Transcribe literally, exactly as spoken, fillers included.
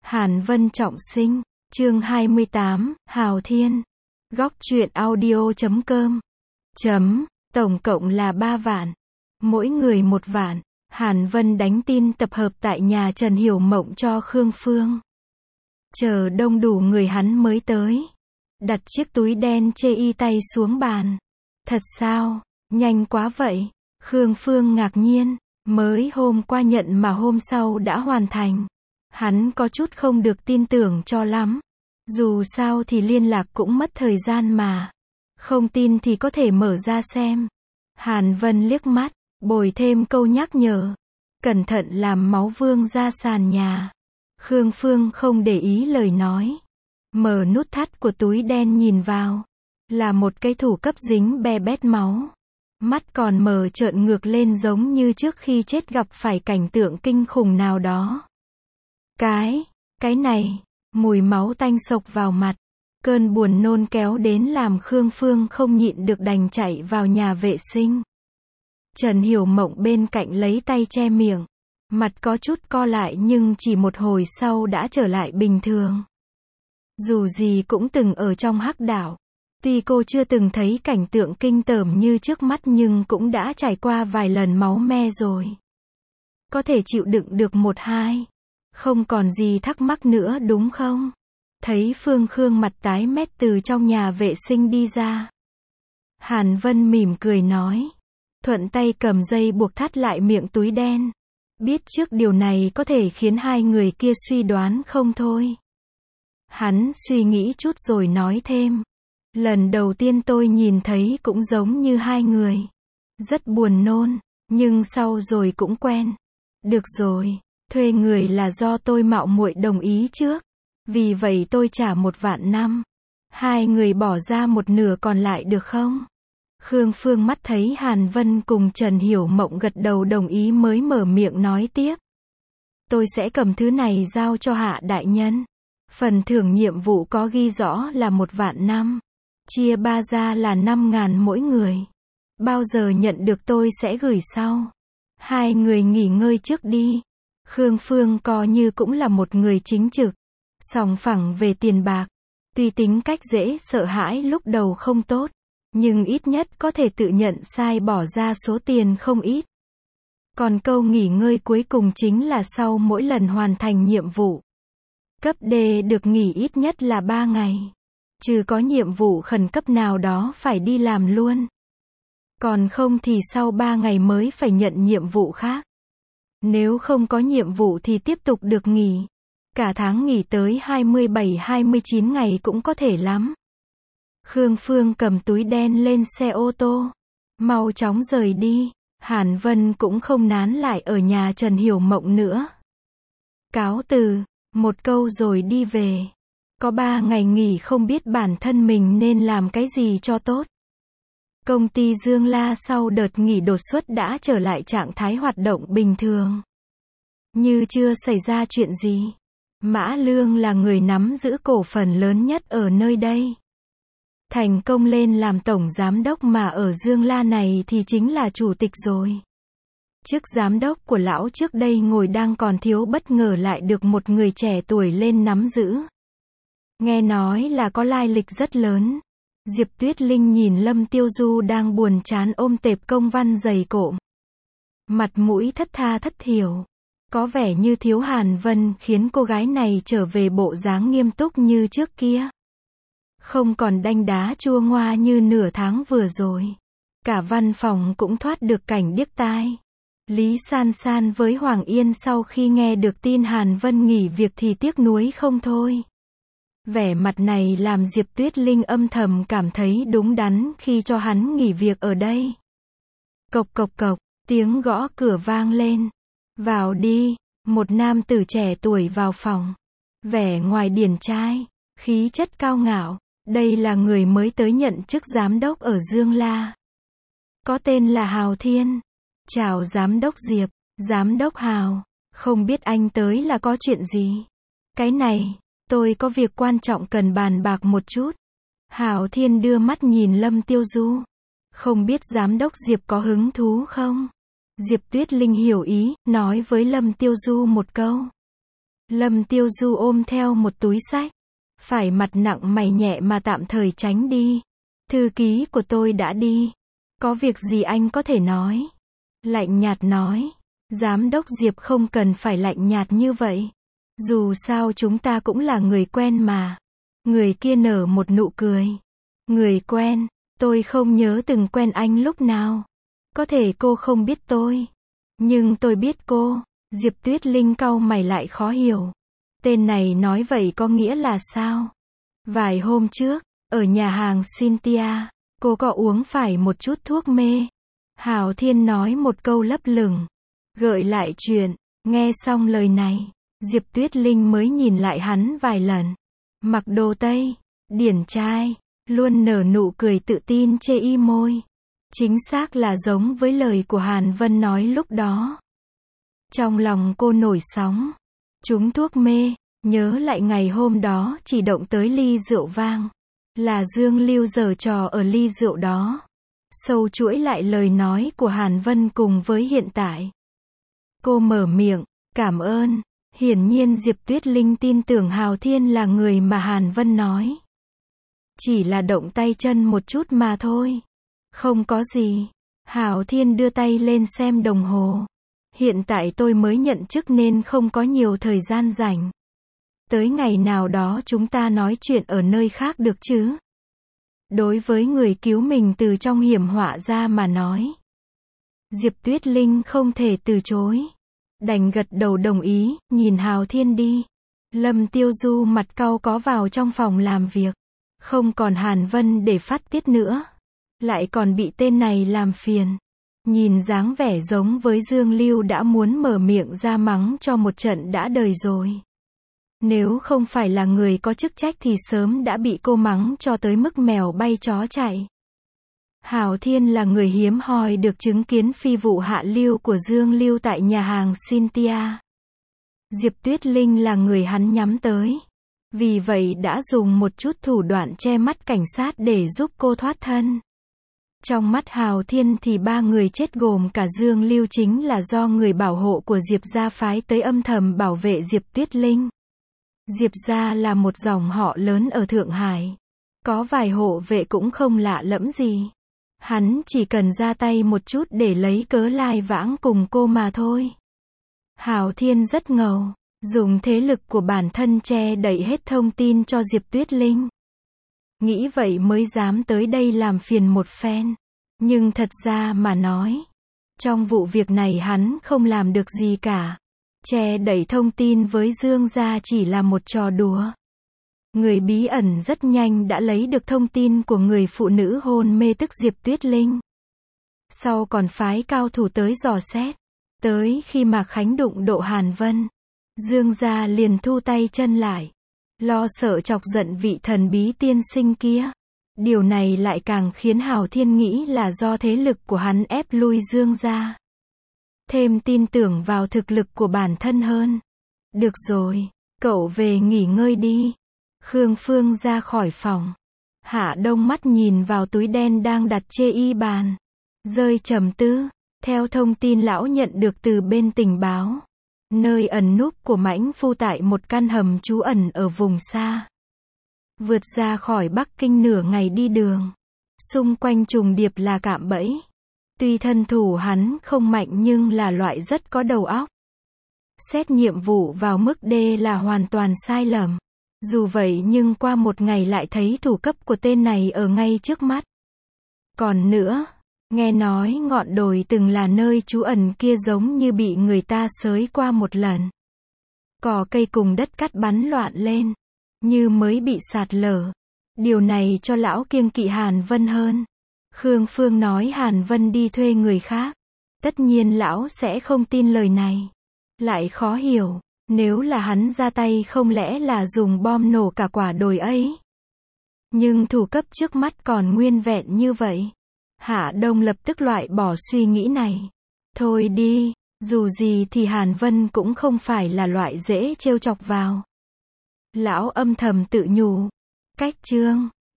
Hàn Vân trọng sinh, chương hai mươi tám, Hào Thiên. Góc truyện audio chấm com. Chấm, tổng cộng là ba vạn. Mỗi người một vạn. Hàn Vân đánh tin tập hợp tại nhà Trần Hiểu Mộng cho Khương Phương. Chờ đông đủ người hắn mới tới. Đặt chiếc túi đen chê y tay xuống bàn. Thật sao? Nhanh quá vậy. Khương Phương ngạc nhiên. Mới hôm qua nhận mà hôm sau đã hoàn thành. Hắn có chút không được tin tưởng cho lắm. Dù sao thì liên lạc cũng mất thời gian mà. Không tin thì có thể mở ra xem. Hàn Vân liếc mắt, bồi thêm câu nhắc nhở. Cẩn thận làm máu vương ra sàn nhà. Khương Phương không để ý lời nói. Mở nút thắt của túi đen nhìn vào. Là một cái thủ cấp dính be bét máu. Mắt còn mở trợn ngược lên giống như trước khi chết gặp phải cảnh tượng kinh khủng nào đó. Cái, cái này, mùi máu tanh sộc vào mặt. Cơn buồn nôn kéo đến làm Khương Phương không nhịn được đành chạy vào nhà vệ sinh. Trần Hiểu Mộng bên cạnh lấy tay che miệng. Mặt có chút co lại nhưng chỉ một hồi sau đã trở lại bình thường. Dù gì cũng từng ở trong hắc đảo. Tuy cô chưa từng thấy cảnh tượng kinh tởm như trước mắt nhưng cũng đã trải qua vài lần máu me rồi. Có thể chịu đựng được một hai. Không còn gì thắc mắc nữa đúng không? Thấy Phương Khương mặt tái mét từ trong nhà vệ sinh đi ra. Hàn Vân mỉm cười nói. Thuận tay cầm dây buộc thắt lại miệng túi đen. Biết trước điều này có thể khiến hai người kia suy đoán không thôi. Hắn suy nghĩ chút rồi nói thêm. Lần đầu tiên tôi nhìn thấy cũng giống như hai người. Rất buồn nôn, nhưng sau rồi cũng quen. Được rồi, thuê người là do tôi mạo muội đồng ý trước. Vì vậy tôi trả một vạn năm. Hai người bỏ ra một nửa còn lại được không? Khương Phương mắt thấy Hàn Vân cùng Trần Hiểu Mộng gật đầu đồng ý mới mở miệng nói tiếp. Tôi sẽ cầm thứ này giao cho Hạ đại nhân. Phần thưởng nhiệm vụ có ghi rõ là một vạn năm. Chia ba ra là năm ngàn mỗi người. Bao giờ nhận được tôi sẽ gửi sau. Hai người nghỉ ngơi trước đi. Khương Phương coi như cũng là một người chính trực. Sòng phẳng về tiền bạc. Tuy tính cách dễ sợ hãi lúc đầu không tốt. Nhưng ít nhất có thể tự nhận sai bỏ ra số tiền không ít. Còn câu nghỉ ngơi cuối cùng chính là sau mỗi lần hoàn thành nhiệm vụ. Cấp D được nghỉ ít nhất là ba ngày. Trừ có nhiệm vụ khẩn cấp nào đó phải đi làm luôn. Còn không thì sau ba ngày mới phải nhận nhiệm vụ khác. Nếu không có nhiệm vụ thì tiếp tục được nghỉ. Cả tháng nghỉ tới hai mươi bảy hai mươi chín ngày cũng có thể lắm. Khương Phương cầm túi đen lên xe ô tô. Mau chóng rời đi. Hàn Vân cũng không nán lại ở nhà Trần Hiểu Mộng nữa. Cáo từ, một câu rồi đi về. Có ba ngày nghỉ không biết bản thân mình nên làm cái gì cho tốt. Công ty Dương La sau đợt nghỉ đột xuất đã trở lại trạng thái hoạt động bình thường. Như chưa xảy ra chuyện gì. Mã Lương là người nắm giữ cổ phần lớn nhất ở nơi đây. Thành công lên làm tổng giám đốc mà ở Dương La này thì chính là chủ tịch rồi. Chức giám đốc của lão trước đây ngồi đang còn thiếu bất ngờ lại được một người trẻ tuổi lên nắm giữ. Nghe nói là có lai lịch rất lớn. Diệp Tuyết Linh nhìn Lâm Tiêu Du đang buồn chán ôm tệp công văn dày cộm. Mặt mũi thất tha thất thiểu. Có vẻ như thiếu Hàn Vân khiến cô gái này trở về bộ dáng nghiêm túc như trước kia. Không còn đanh đá chua ngoa như nửa tháng vừa rồi. Cả văn phòng cũng thoát được cảnh điếc tai. Lý San San với Hoàng Yên sau khi nghe được tin Hàn Vân nghỉ việc thì tiếc nuối không thôi. Vẻ mặt này làm Diệp Tuyết Linh âm thầm cảm thấy đúng đắn khi cho hắn nghỉ việc ở đây. Cộc cộc cộc, tiếng gõ cửa vang lên. Vào đi, một nam tử trẻ tuổi vào phòng. Vẻ ngoài điển trai, khí chất cao ngạo. Đây là người mới tới nhận chức giám đốc ở Dương La. Có tên là Hào Thiên. Chào giám đốc Diệp, giám đốc Hào. Không biết anh tới là có chuyện gì? Cái này, tôi có việc quan trọng cần bàn bạc một chút. Hào Thiên đưa mắt nhìn Lâm Tiêu Du. Không biết giám đốc Diệp có hứng thú không? Diệp Tuyết Linh hiểu ý, nói với Lâm Tiêu Du một câu. Lâm Tiêu Du ôm theo một túi sách. Phải mặt nặng mày nhẹ mà tạm thời tránh đi. Thư ký của tôi đã đi. Có việc gì anh có thể nói. Lạnh nhạt nói. Giám đốc Diệp không cần phải lạnh nhạt như vậy. Dù sao chúng ta cũng là người quen mà. Người kia nở một nụ cười. Người quen, tôi không nhớ từng quen anh lúc nào. Có thể cô không biết tôi. Nhưng tôi biết cô. Diệp Tuyết Linh cau mày lại khó hiểu. Tên này nói vậy có nghĩa là sao? Vài hôm trước, ở nhà hàng Cynthia, cô có uống phải một chút thuốc mê. Hào Thiên nói một câu lấp lửng. Gợi lại chuyện. Nghe xong lời này, Diệp Tuyết Linh mới nhìn lại hắn vài lần. Mặc đồ Tây, điển trai, luôn nở nụ cười tự tin chê y môi. Chính xác là giống với lời của Hàn Vân nói lúc đó. Trong lòng cô nổi sóng. Trúng thuốc mê, nhớ lại ngày hôm đó chỉ động tới ly rượu vang. Là Dương Lưu giở trò ở ly rượu đó. Sâu chuỗi lại lời nói của Hàn Vân cùng với hiện tại. Cô mở miệng, cảm ơn. Hiển nhiên Diệp Tuyết Linh tin tưởng Hào Thiên là người mà Hàn Vân nói. Chỉ là động tay chân một chút mà thôi. Không có gì. Hào Thiên đưa tay lên xem đồng hồ. Hiện tại tôi mới nhận chức nên không có nhiều thời gian rảnh. Tới ngày nào đó chúng ta nói chuyện ở nơi khác được chứ? Đối với người cứu mình từ trong hiểm họa ra mà nói. Diệp Tuyết Linh không thể từ chối. Đành gật đầu đồng ý, nhìn Hào Thiên đi. Lâm Tiêu Du mặt cau có vào trong phòng làm việc. Không còn Hàn Vân để phát tiết nữa. Lại còn bị tên này làm phiền. Nhìn dáng vẻ giống với Dương Lưu đã muốn mở miệng ra mắng cho một trận đã đời rồi. Nếu không phải là người có chức trách thì sớm đã bị cô mắng cho tới mức mèo bay chó chạy. Hào Thiên là người hiếm hoi được chứng kiến phi vụ hạ lưu của Dương Lưu tại nhà hàng Cynthia. Diệp Tuyết Linh là người hắn nhắm tới. Vì vậy đã dùng một chút thủ đoạn che mắt cảnh sát để giúp cô thoát thân. Trong mắt Hào Thiên thì ba người chết gồm cả Dương Lưu chính là do người bảo hộ của Diệp gia phái tới âm thầm bảo vệ Diệp Tuyết Linh. Diệp gia là một dòng họ lớn ở Thượng Hải. Có vài hộ vệ cũng không lạ lẫm gì. Hắn chỉ cần ra tay một chút để lấy cớ lai vãng cùng cô mà thôi. Hào Thiên rất ngầu, dùng thế lực của bản thân che đậy hết thông tin cho Diệp Tuyết Linh. Nghĩ vậy mới dám tới đây làm phiền một phen. Nhưng thật ra mà nói, trong vụ việc này hắn không làm được gì cả. Che đậy thông tin với Dương gia chỉ là một trò đùa. Người bí ẩn rất nhanh đã lấy được thông tin của người phụ nữ hôn mê tức Diệp Tuyết Linh. Sau còn phái cao thủ tới dò xét. Tới khi Mạc Khánh đụng độ Hàn Vân, Dương gia liền thu tay chân lại. Lo sợ chọc giận vị thần bí tiên sinh kia. Điều này lại càng khiến Hào Thiên nghĩ là do thế lực của hắn ép lui Dương gia. Thêm tin tưởng vào thực lực của bản thân hơn. Được rồi, cậu về nghỉ ngơi đi. Khương Phương ra khỏi phòng. Hạ Đông mắt nhìn vào túi đen đang đặt chê y bàn. Rơi trầm tư. Theo thông tin lão nhận được từ bên tình báo. Nơi ẩn núp của Mãnh Phu tại một căn hầm trú ẩn ở vùng xa. Vượt ra khỏi Bắc Kinh nửa ngày đi đường. Xung quanh trùng điệp là cạm bẫy. Tuy thân thủ hắn không mạnh nhưng là loại rất có đầu óc. Xét nhiệm vụ vào mức D là hoàn toàn sai lầm. Dù vậy nhưng qua một ngày lại thấy thủ cấp của tên này ở ngay trước mắt. Còn nữa, nghe nói ngọn đồi từng là nơi trú ẩn kia giống như bị người ta xới qua một lần. Cỏ cây cùng đất cát bắn loạn lên, như mới bị sạt lở. Điều này cho lão kiêng kỵ Hàn Vân hơn. Khương Phương nói Hàn Vân đi thuê người khác. Tất nhiên lão sẽ không tin lời này. Lại khó hiểu, nếu là hắn ra tay không lẽ là dùng bom nổ cả quả đồi ấy. Nhưng thủ cấp trước mắt còn nguyên vẹn như vậy. Hạ Đông lập tức loại bỏ suy nghĩ này. Thôi đi, dù gì thì Hàn Vân cũng không phải là loại dễ trêu chọc vào. Lão âm thầm tự nhủ. Cách chương